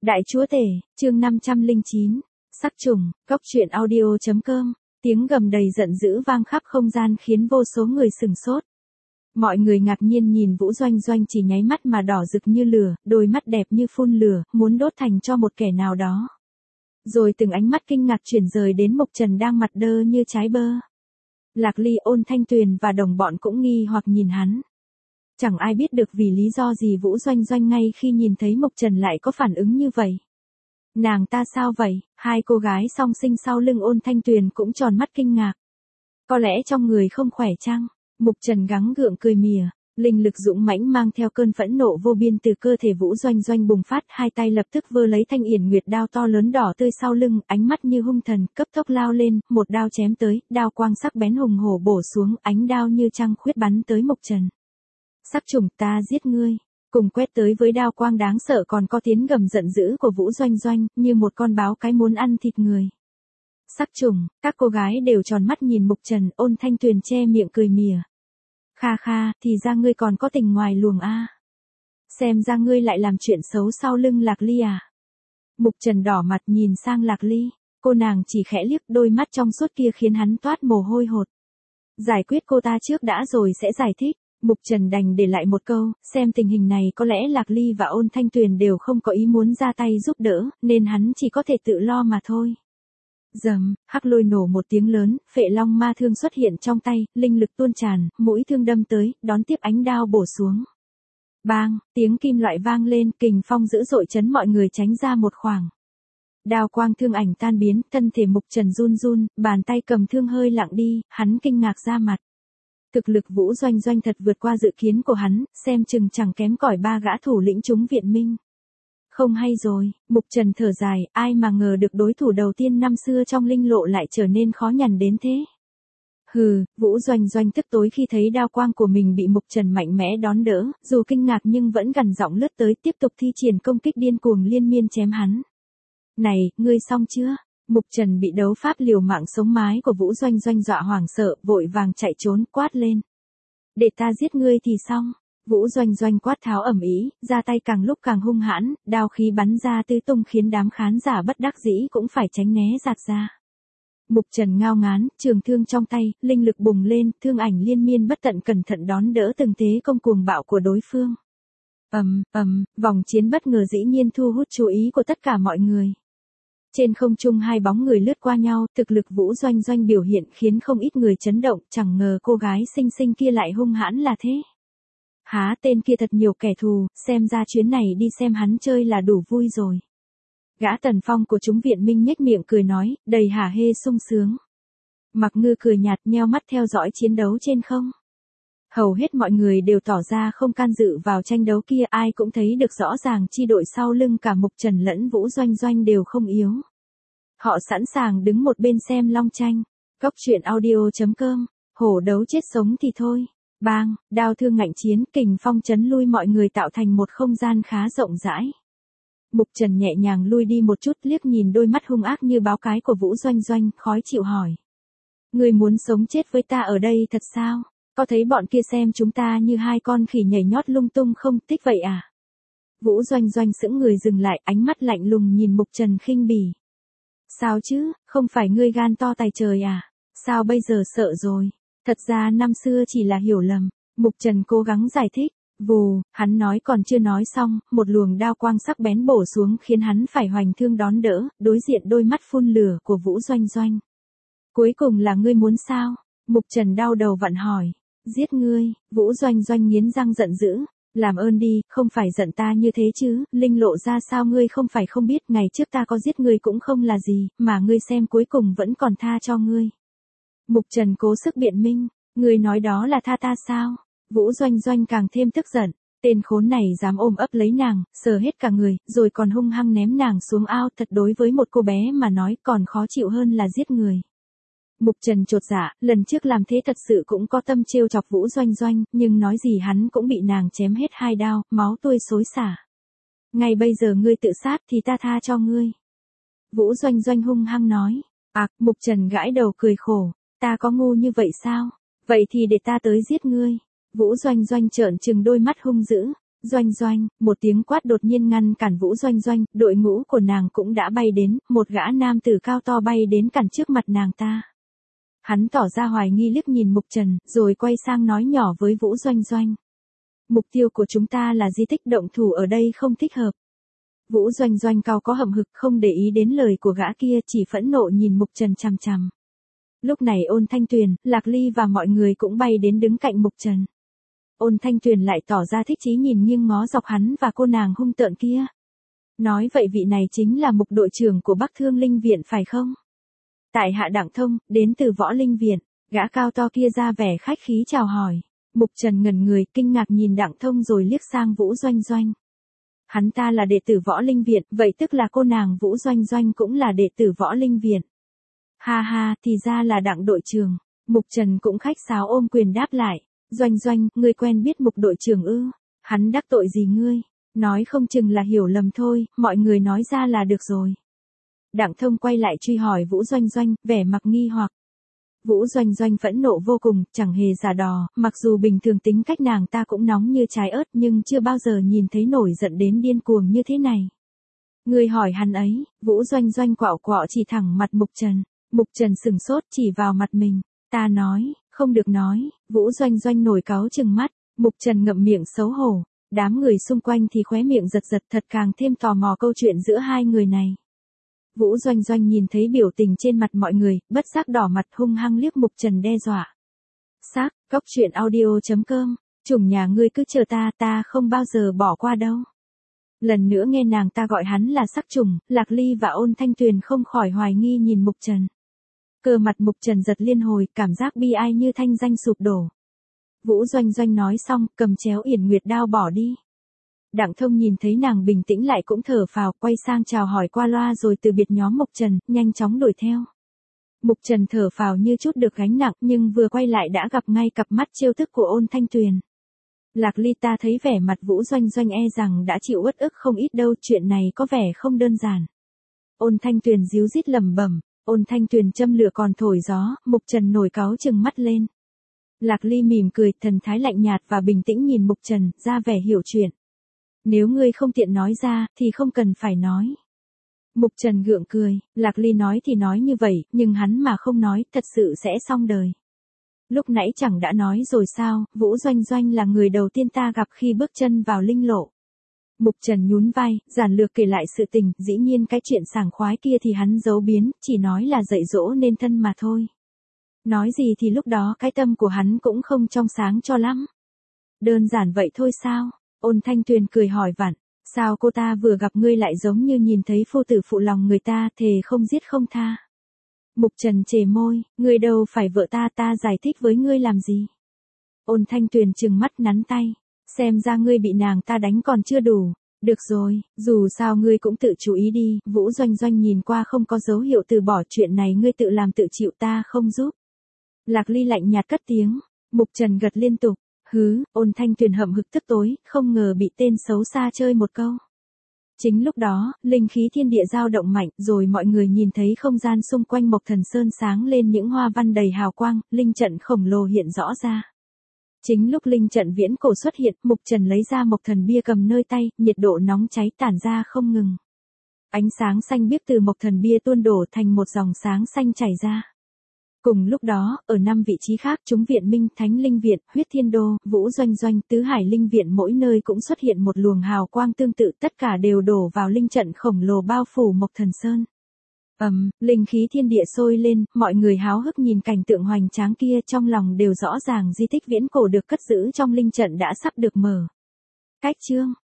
Đại chúa tể, chương 509, sắc trùng, góc truyện audio.com, tiếng gầm đầy giận dữ vang khắp không gian khiến vô số người sừng sốt. Mọi người ngạc nhiên nhìn Vũ Doanh Doanh chỉ nháy mắt mà đỏ rực như lửa, đôi mắt đẹp như phun lửa, muốn đốt thành cho một kẻ nào đó. Rồi từng ánh mắt kinh ngạc chuyển rời đến Mục Trần đang mặt đơ như trái bơ. Lạc Ly, Ôn Thanh Tuyền và đồng bọn cũng nghi hoặc nhìn hắn. Chẳng ai biết được vì lý do gì Vũ Doanh Doanh ngay khi nhìn thấy Mục Trần lại có phản ứng như vậy. Nàng ta sao vậy? Hai cô gái song sinh sau lưng Ôn Thanh Tuyền cũng tròn mắt kinh ngạc. Có lẽ trong người không khỏe chăng? Mục Trần gắng gượng cười mỉa, linh lực dũng mãnh mang theo cơn phẫn nộ vô biên từ cơ thể Vũ Doanh Doanh bùng phát, hai tay lập tức vơ lấy thanh yển nguyệt đao to lớn đỏ tươi sau lưng, ánh mắt như hung thần, cấp tốc lao lên, một đao chém tới, đao quang sắc bén hùng hổ bổ xuống, ánh đao như trăng khuyết bắn tới Mục Trần. Sắc trùng, ta giết ngươi. Cùng quét tới với đao quang đáng sợ còn có tiếng gầm giận dữ của Vũ Doanh Doanh, như một con báo cái muốn ăn thịt người. Sắc trùng, các cô gái đều tròn mắt nhìn Mục Trần, Ôn Thanh Tuyền che miệng cười mỉa. Kha kha, thì ra ngươi còn có tình ngoài luồng a. Xem ra ngươi lại làm chuyện xấu sau lưng Lạc Ly à. Mục Trần đỏ mặt nhìn sang Lạc Ly, cô nàng chỉ khẽ liếc, đôi mắt trong suốt kia khiến hắn toát mồ hôi hột. Giải quyết cô ta trước đã rồi sẽ giải thích. Mục Trần đành để lại một câu, xem tình hình này có lẽ Lạc Ly và Ôn Thanh Tuyền đều không có ý muốn ra tay giúp đỡ, nên hắn chỉ có thể tự lo mà thôi. Rầm, hắc lôi nổ một tiếng lớn, phệ long ma thương xuất hiện trong tay, linh lực tuôn tràn, mũi thương đâm tới, đón tiếp ánh đao bổ xuống. Bang, tiếng kim loại vang lên, kình phong dữ dội chấn mọi người tránh ra một khoảng. Đao quang thương ảnh tan biến, thân thể Mục Trần run run, bàn tay cầm thương hơi lặng đi, hắn kinh ngạc ra mặt. Thực lực Vũ Doanh Doanh thật vượt qua dự kiến của hắn, xem chừng chẳng kém cỏi ba gã thủ lĩnh chúng viện minh. Không hay rồi, Mục Trần thở dài, ai mà ngờ được đối thủ đầu tiên năm xưa trong linh lộ lại trở nên khó nhằn đến thế. Hừ, Vũ Doanh Doanh tức tối khi thấy đao quang của mình bị Mục Trần mạnh mẽ đón đỡ, dù kinh ngạc nhưng vẫn gằn giọng lướt tới tiếp tục thi triển công kích điên cuồng liên miên chém hắn. Này, ngươi xong chưa? Mục Trần bị đấu pháp liều mạng sống mái của Vũ Doanh Doanh dọa hoảng sợ, vội vàng chạy trốn, quát lên. Để ta giết ngươi thì xong. Vũ Doanh Doanh quát tháo ầm ĩ, ra tay càng lúc càng hung hãn, đao khí bắn ra tứ tung khiến đám khán giả bất đắc dĩ cũng phải tránh né giạt ra. Mục Trần ngao ngán, trường thương trong tay, linh lực bùng lên, thương ảnh liên miên bất tận cẩn thận đón đỡ từng thế công cuồng bạo của đối phương. Vòng chiến bất ngờ dĩ nhiên thu hút chú ý của tất cả mọi người. Trên không trung hai bóng người lướt qua nhau, thực lực Vũ Doanh Doanh biểu hiện khiến không ít người chấn động, chẳng ngờ cô gái xinh xinh kia lại hung hãn là thế. Há, tên kia thật nhiều kẻ thù, xem ra chuyến này đi xem hắn chơi là đủ vui rồi. Gã Tần Phong của chúng viện minh nhếch miệng cười nói, đầy hả hê sung sướng. Mặc Ngư cười nhạt nheo mắt theo dõi chiến đấu trên không. Hầu hết mọi người đều tỏ ra không can dự vào tranh đấu kia, ai cũng thấy được rõ ràng chi đội sau lưng cả Mục Trần lẫn Vũ Doanh Doanh đều không yếu. Họ sẵn sàng đứng một bên xem long tranh. Góc truyện audio.com, hổ đấu chết sống thì thôi. Bang, đao thương ngạnh chiến, kình phong chấn lui mọi người tạo thành một không gian khá rộng rãi. Mục Trần nhẹ nhàng lui đi một chút, liếc nhìn đôi mắt hung ác như báo cái của Vũ Doanh Doanh, khói chịu hỏi. Người muốn sống chết với ta ở đây thật sao? Có thấy bọn kia xem chúng ta như hai con khỉ nhảy nhót lung tung không, thích vậy à? Vũ Doanh Doanh sững người dừng lại, ánh mắt lạnh lùng nhìn Mục Trần khinh bỉ. Sao chứ, không phải ngươi gan to tài trời à? Sao bây giờ sợ rồi? Thật ra năm xưa chỉ là hiểu lầm. Mục Trần cố gắng giải thích. Vù, hắn nói còn chưa nói xong, một luồng đao quang sắc bén bổ xuống khiến hắn phải hoành thương đón đỡ, đối diện đôi mắt phun lửa của Vũ Doanh Doanh. Cuối cùng là ngươi muốn sao? Mục Trần đau đầu vặn hỏi. Giết ngươi. Vũ Doanh Doanh nghiến răng giận dữ. Làm ơn đi, không phải giận ta như thế chứ, linh lộ ra sao ngươi không phải không biết, ngày trước ta có giết ngươi cũng không là gì, mà ngươi xem cuối cùng vẫn còn tha cho ngươi. Mục Trần cố sức biện minh, ngươi nói đó là tha ta sao? Vũ Doanh Doanh càng thêm tức giận, tên khốn này dám ôm ấp lấy nàng, sờ hết cả người, rồi còn hung hăng ném nàng xuống ao, thật đối với một cô bé mà nói còn khó chịu hơn là giết người. Mục Trần chột dạ, lần trước làm thế thật sự cũng có tâm trêu chọc Vũ Doanh Doanh, nhưng nói gì hắn cũng bị nàng chém hết hai đao, máu tươi xối xả. Ngay bây giờ ngươi tự sát thì ta tha cho ngươi. Vũ Doanh Doanh hung hăng nói. Mục Trần gãi đầu cười khổ, ta có ngu như vậy sao? Vậy thì để ta tới giết ngươi. Vũ Doanh Doanh trợn trừng đôi mắt hung dữ. Doanh Doanh, một tiếng quát đột nhiên ngăn cản Vũ Doanh Doanh, đội ngũ của nàng cũng đã bay đến, một gã nam tử cao to bay đến cản trước mặt nàng ta. Hắn tỏ ra hoài nghi liếc nhìn Mục Trần, rồi quay sang nói nhỏ với Vũ Doanh Doanh. Mục tiêu của chúng ta là di tích, động thủ ở đây không thích hợp. Vũ Doanh Doanh cao có hậm hực, không để ý đến lời của gã kia, chỉ phẫn nộ nhìn Mục Trần chằm chằm. Lúc này Ôn Thanh Tuyền, Lạc Ly và mọi người cũng bay đến đứng cạnh Mục Trần. Ôn Thanh Tuyền lại tỏ ra thích chí nhìn nghiêng ngó dọc hắn và cô nàng hung tợn kia. Nói vậy vị này chính là Mục đội trưởng của Bắc Thương Linh Viện phải không? Tại hạ Đặng Thông, đến từ Võ Linh Viện, gã cao to kia ra vẻ khách khí chào hỏi. Mục Trần ngẩn người, kinh ngạc nhìn Đặng Thông rồi liếc sang Vũ Doanh Doanh. Hắn ta là đệ tử Võ Linh Viện, vậy tức là cô nàng Vũ Doanh Doanh cũng là đệ tử Võ Linh Viện. Ha ha, thì ra là Đặng đội trưởng. Mục Trần cũng khách sáo ôm quyền đáp lại. Doanh Doanh, ngươi quen biết Mục đội trưởng ư? Hắn đắc tội gì ngươi? Nói không chừng là hiểu lầm thôi, mọi người nói ra là được rồi. Đặng Thông quay lại truy hỏi Vũ Doanh Doanh, vẻ mặt nghi hoặc. Vũ Doanh Doanh phẫn nộ vô cùng, chẳng hề giả đò, mặc dù bình thường tính cách nàng ta cũng nóng như trái ớt nhưng chưa bao giờ nhìn thấy nổi giận đến điên cuồng như thế này. Ngươi hỏi hắn ấy, Vũ Doanh Doanh quạo quọ chỉ thẳng mặt Mục Trần. Mục Trần sừng sốt chỉ vào mặt mình. Ta nói, không được nói, Vũ Doanh Doanh nổi cáu trừng mắt. Mục Trần ngậm miệng xấu hổ. Đám người xung quanh thì khóe miệng giật giật, thật càng thêm tò mò câu chuyện giữa hai người này. Vũ Doanh Doanh nhìn thấy biểu tình trên mặt mọi người, bất giác đỏ mặt hung hăng liếc Mục Trần đe dọa. Xác, cóc truyện audio.com, chủng nhà ngươi cứ chờ ta không bao giờ bỏ qua đâu. Lần nữa nghe nàng ta gọi hắn là sắc trùng, Lạc Ly và Ôn Thanh Tuyền không khỏi hoài nghi nhìn Mục Trần. Cơ mặt Mục Trần giật liên hồi, cảm giác bi ai như thanh danh sụp đổ. Vũ Doanh Doanh nói xong, cầm chéo Yển Nguyệt đao bỏ đi. Đặng Thông nhìn thấy nàng bình tĩnh lại cũng thở phào, quay sang chào hỏi qua loa rồi từ biệt nhóm Mục Trần, nhanh chóng đuổi theo. Mục Trần thở phào như chút được gánh nặng, nhưng vừa quay lại đã gặp ngay cặp mắt trêu tức của Ôn Thanh Tuyền. Lạc Ly ta thấy vẻ mặt Vũ Doanh Doanh e rằng đã chịu uất ức không ít đâu, chuyện này có vẻ không đơn giản. Ôn Thanh Tuyền díu dít lẩm bẩm. Ôn Thanh Tuyền châm lửa còn thổi gió, Mục Trần nổi cáu trừng mắt lên. Lạc Ly mỉm cười, thần thái lạnh nhạt và bình tĩnh nhìn Mục Trần, ra vẻ hiểu chuyện. Nếu ngươi không tiện nói ra, thì không cần phải nói. Mục Trần gượng cười, Lạc Ly nói thì nói như vậy, nhưng hắn mà không nói, thật sự sẽ xong đời. Lúc nãy chẳng đã nói rồi sao, Vũ Doanh Doanh là người đầu tiên ta gặp khi bước chân vào linh lộ. Mục Trần nhún vai, giản lược kể lại sự tình, dĩ nhiên cái chuyện sảng khoái kia thì hắn giấu biến, chỉ nói là dạy dỗ nên thân mà thôi. Nói gì thì lúc đó cái tâm của hắn cũng không trong sáng cho lắm. Đơn giản vậy thôi sao? Ôn Thanh Tuyền cười hỏi vặn, sao cô ta vừa gặp ngươi lại giống như nhìn thấy phu tử phụ lòng người ta, thề không giết không tha. Mục Trần chề môi, ngươi đâu phải vợ ta giải thích với ngươi làm gì. Ôn Thanh Tuyền trừng mắt nắn tay, xem ra ngươi bị nàng ta đánh còn chưa đủ. Được rồi, dù sao ngươi cũng tự chú ý đi. Vũ Doanh Doanh nhìn qua không có dấu hiệu từ bỏ, chuyện này ngươi tự làm tự chịu, ta không giúp. Lạc Ly lạnh nhạt cất tiếng. Mục Trần gật liên tục. Hứ, Ôn Thanh Tuyền hậm hực tức tối, không ngờ bị tên xấu xa chơi một câu. Chính lúc đó, linh khí thiên địa dao động mạnh, rồi mọi người nhìn thấy không gian xung quanh Mộc Thần Sơn sáng lên những hoa văn đầy hào quang, linh trận khổng lồ hiện rõ ra. Chính lúc linh trận viễn cổ xuất hiện, Mục Trần lấy ra Mộc Thần bia cầm nơi tay, nhiệt độ nóng cháy tản ra không ngừng. Ánh sáng xanh biếc từ Mộc Thần bia tuôn đổ thành một dòng sáng xanh chảy ra. Cùng lúc đó, ở 5 vị trí khác, chúng Viện Minh, Thánh Linh Viện, Huyết Thiên Đô, Vũ Doanh Doanh, Tứ Hải Linh Viện mỗi nơi cũng xuất hiện một luồng hào quang tương tự, tất cả đều đổ vào linh trận khổng lồ bao phủ Mộc Thần Sơn. Linh khí thiên địa sôi lên, mọi người háo hức nhìn cảnh tượng hoành tráng kia, trong lòng đều rõ ràng di tích viễn cổ được cất giữ trong linh trận đã sắp được mở. Cách chương